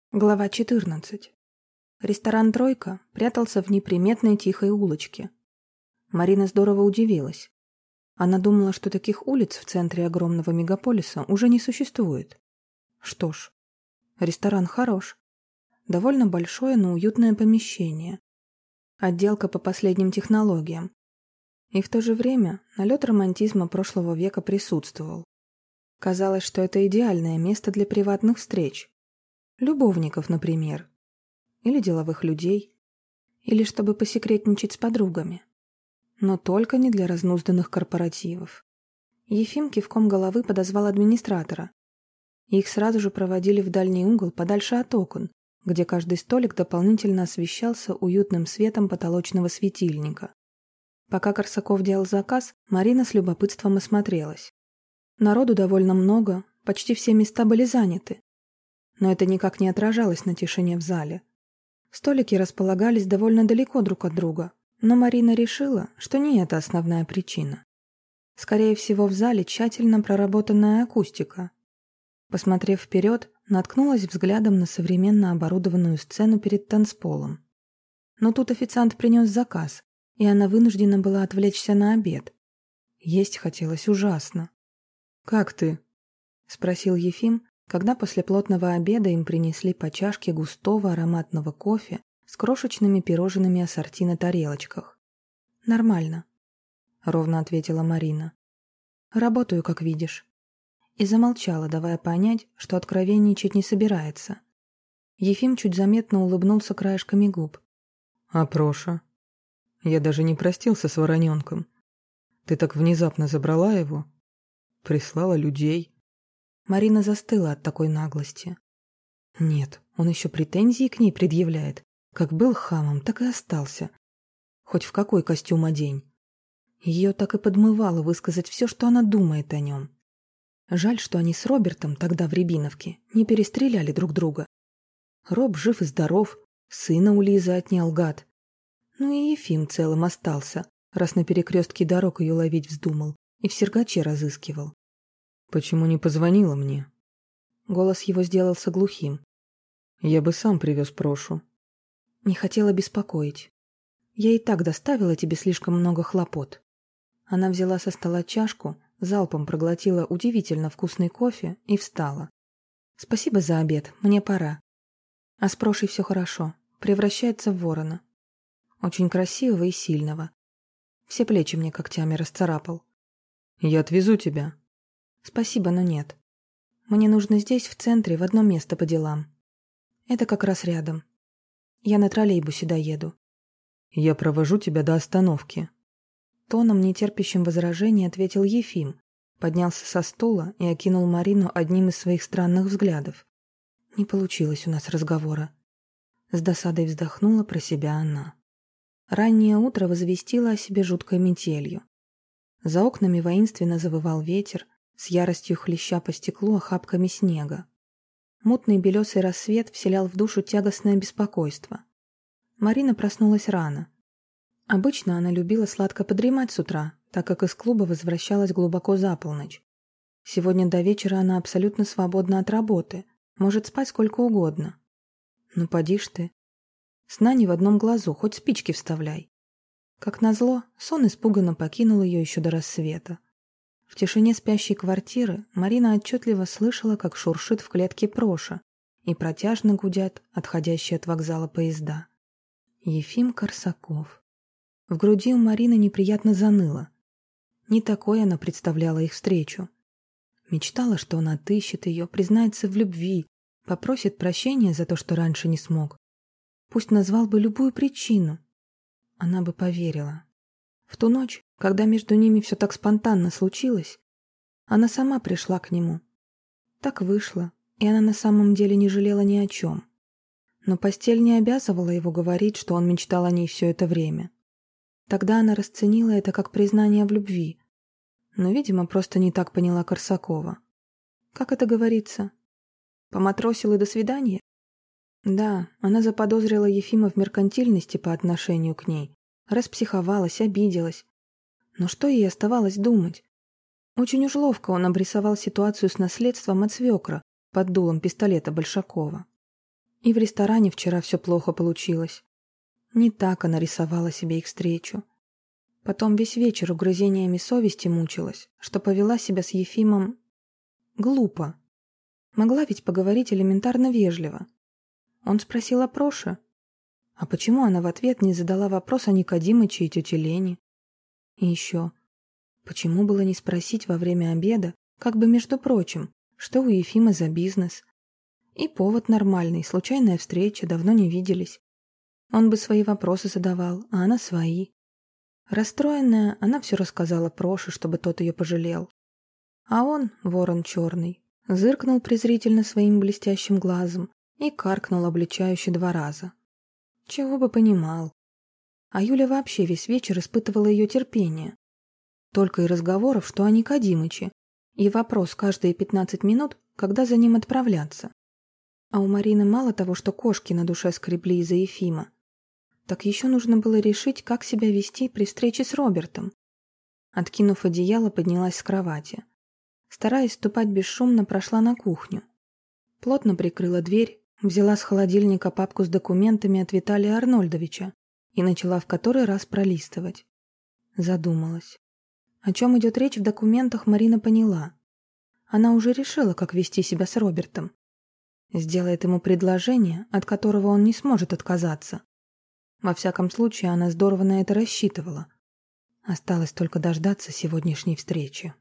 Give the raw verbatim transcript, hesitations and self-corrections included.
Глава четырнадцать. Ресторан «Тройка» прятался в неприметной тихой улочке. Марина здорово удивилась. Она думала, что таких улиц в центре огромного мегаполиса уже не существует. Что ж, ресторан хорош. Довольно большое, но уютное помещение. Отделка по последним технологиям. И в то же время налет романтизма прошлого века присутствовал. Казалось, что это идеальное место для приватных встреч. Любовников, например. Или деловых людей. Или чтобы посекретничать с подругами. Но только не для разнузданных корпоративов. Ефим кивком головы подозвал администратора. Их сразу же проводили в дальний угол, подальше от окон, где каждый столик дополнительно освещался уютным светом потолочного светильника. Пока Корсаков делал заказ, Марина с любопытством осмотрелась. Народу довольно много, почти все места были заняты. Но это никак не отражалось на тишине в зале. Столики располагались довольно далеко друг от друга, но Марина решила, что не это основная причина. Скорее всего, в зале тщательно проработанная акустика. Посмотрев вперед, наткнулась взглядом на современно оборудованную сцену перед танцполом. Но тут официант принес заказ, и она вынуждена была отвлечься на обед. Есть хотелось ужасно. «Как ты?» — спросил Ефим, когда после плотного обеда им принесли по чашке густого ароматного кофе с крошечными пирожными ассорти на тарелочках. «Нормально», — ровно ответила Марина. «Работаю, как видишь». И замолчала, давая понять, что откровенничать не собирается. Ефим чуть заметно улыбнулся краешками губ. «А Проша? Я даже не простился с Вороненком. Ты так внезапно забрала его? Прислала людей?» Марина застыла от такой наглости. Нет, он еще претензии к ней предъявляет. Как был хамом, так и остался. Хоть в какой костюм одень. Ее так и подмывало высказать все, что она думает о нем. Жаль, что они с Робертом тогда в Рябиновке не перестреляли друг друга. Роб жив и здоров, сына у Лизы отнял гад. Ну и Ефим целым остался, раз на перекрестке дорог ее ловить вздумал и в Сергаче разыскивал. «Почему не позвонила мне?» Голос его сделался глухим. «Я бы сам привез Прошу». «Не хотела беспокоить. Я и так доставила тебе слишком много хлопот». Она взяла со стола чашку, залпом проглотила удивительно вкусный кофе и встала. «Спасибо за обед, мне пора. А с Прошей все хорошо, превращается в ворона. Очень красивого и сильного. Все плечи мне когтями расцарапал». «Я отвезу тебя». «Спасибо, но нет. Мне нужно здесь, в центре, в одно место по делам. Это как раз рядом. Я на троллейбусе доеду». «Я провожу тебя до остановки». Тоном, нетерпящим возражений, ответил Ефим, поднялся со стула и окинул Марину одним из своих странных взглядов. Не получилось у нас разговора. С досадой вздохнула про себя она. Раннее утро возвестило о себе жуткой метелью. За окнами воинственно завывал ветер, с яростью хлеща по стеклу охапками снега. Мутный белесый рассвет вселял в душу тягостное беспокойство. Марина проснулась рано. Обычно она любила сладко подремать с утра, так как из клуба возвращалась глубоко за полночь. Сегодня до вечера она абсолютно свободна от работы, может спать сколько угодно. Ну, поди ж ты. Сна не в одном глазу, хоть спички вставляй. Как назло, сон испуганно покинул ее еще до рассвета. В тишине спящей квартиры Марина отчетливо слышала, как шуршит в клетке Проша и протяжно гудят отходящие от вокзала поезда. Ефим Корсаков. В груди у Марины неприятно заныло. Не такой она представляла их встречу. Мечтала, что он отыщет ее, признается в любви, попросит прощения за то, что раньше не смог. Пусть назвал бы любую причину. Она бы поверила. В ту ночь, когда между ними все так спонтанно случилось, она сама пришла к нему. Так вышло, и она на самом деле не жалела ни о чем. Но постель не обязывала его говорить, что он мечтал о ней все это время. Тогда она расценила это как признание в любви, но, видимо, просто не так поняла Корсакова. Как это говорится? Поматросил и до свидания? Да, она заподозрила Ефима в меркантильности по отношению к ней, распсиховалась, обиделась. Но что ей оставалось думать? Очень уж ловко он обрисовал ситуацию с наследством от свекра под дулом пистолета Большакова. И в ресторане вчера все плохо получилось. Не так она рисовала себе их встречу. Потом весь вечер угрызениями совести мучилась, что повела себя с Ефимом глупо. Могла ведь поговорить элементарно вежливо. Он спросил о Проше. А почему она в ответ не задала вопрос о Никодимыче и тете Лене? И еще, почему было не спросить во время обеда, как бы между прочим, что у Ефима за бизнес? И повод нормальный, случайная встреча, давно не виделись. Он бы свои вопросы задавал, а она свои. Расстроенная, она все рассказала Проше, чтобы тот ее пожалел. А он, ворон черный, зыркнул презрительно своим блестящим глазом и каркнул обличающе два раза. Чего бы понимал. А Юля вообще весь вечер испытывала ее терпение. Только и разговоров, что о Никодимыче, и вопрос каждые пятнадцать минут, когда за ним отправляться. А у Марины мало того, что кошки на душе скребли из-за Ефима, так еще нужно было решить, как себя вести при встрече с Робертом. Откинув одеяло, поднялась с кровати. Стараясь ступать бесшумно, прошла на кухню. Плотно прикрыла дверь, взяла с холодильника папку с документами от Виталия Арнольдовича и начала в который раз пролистывать. Задумалась. О чем идет речь в документах, Марина поняла. Она уже решила, как вести себя с Робертом. Сделает ему предложение, от которого он не сможет отказаться. Во всяком случае, она здорово на это рассчитывала. Осталось только дождаться сегодняшней встречи.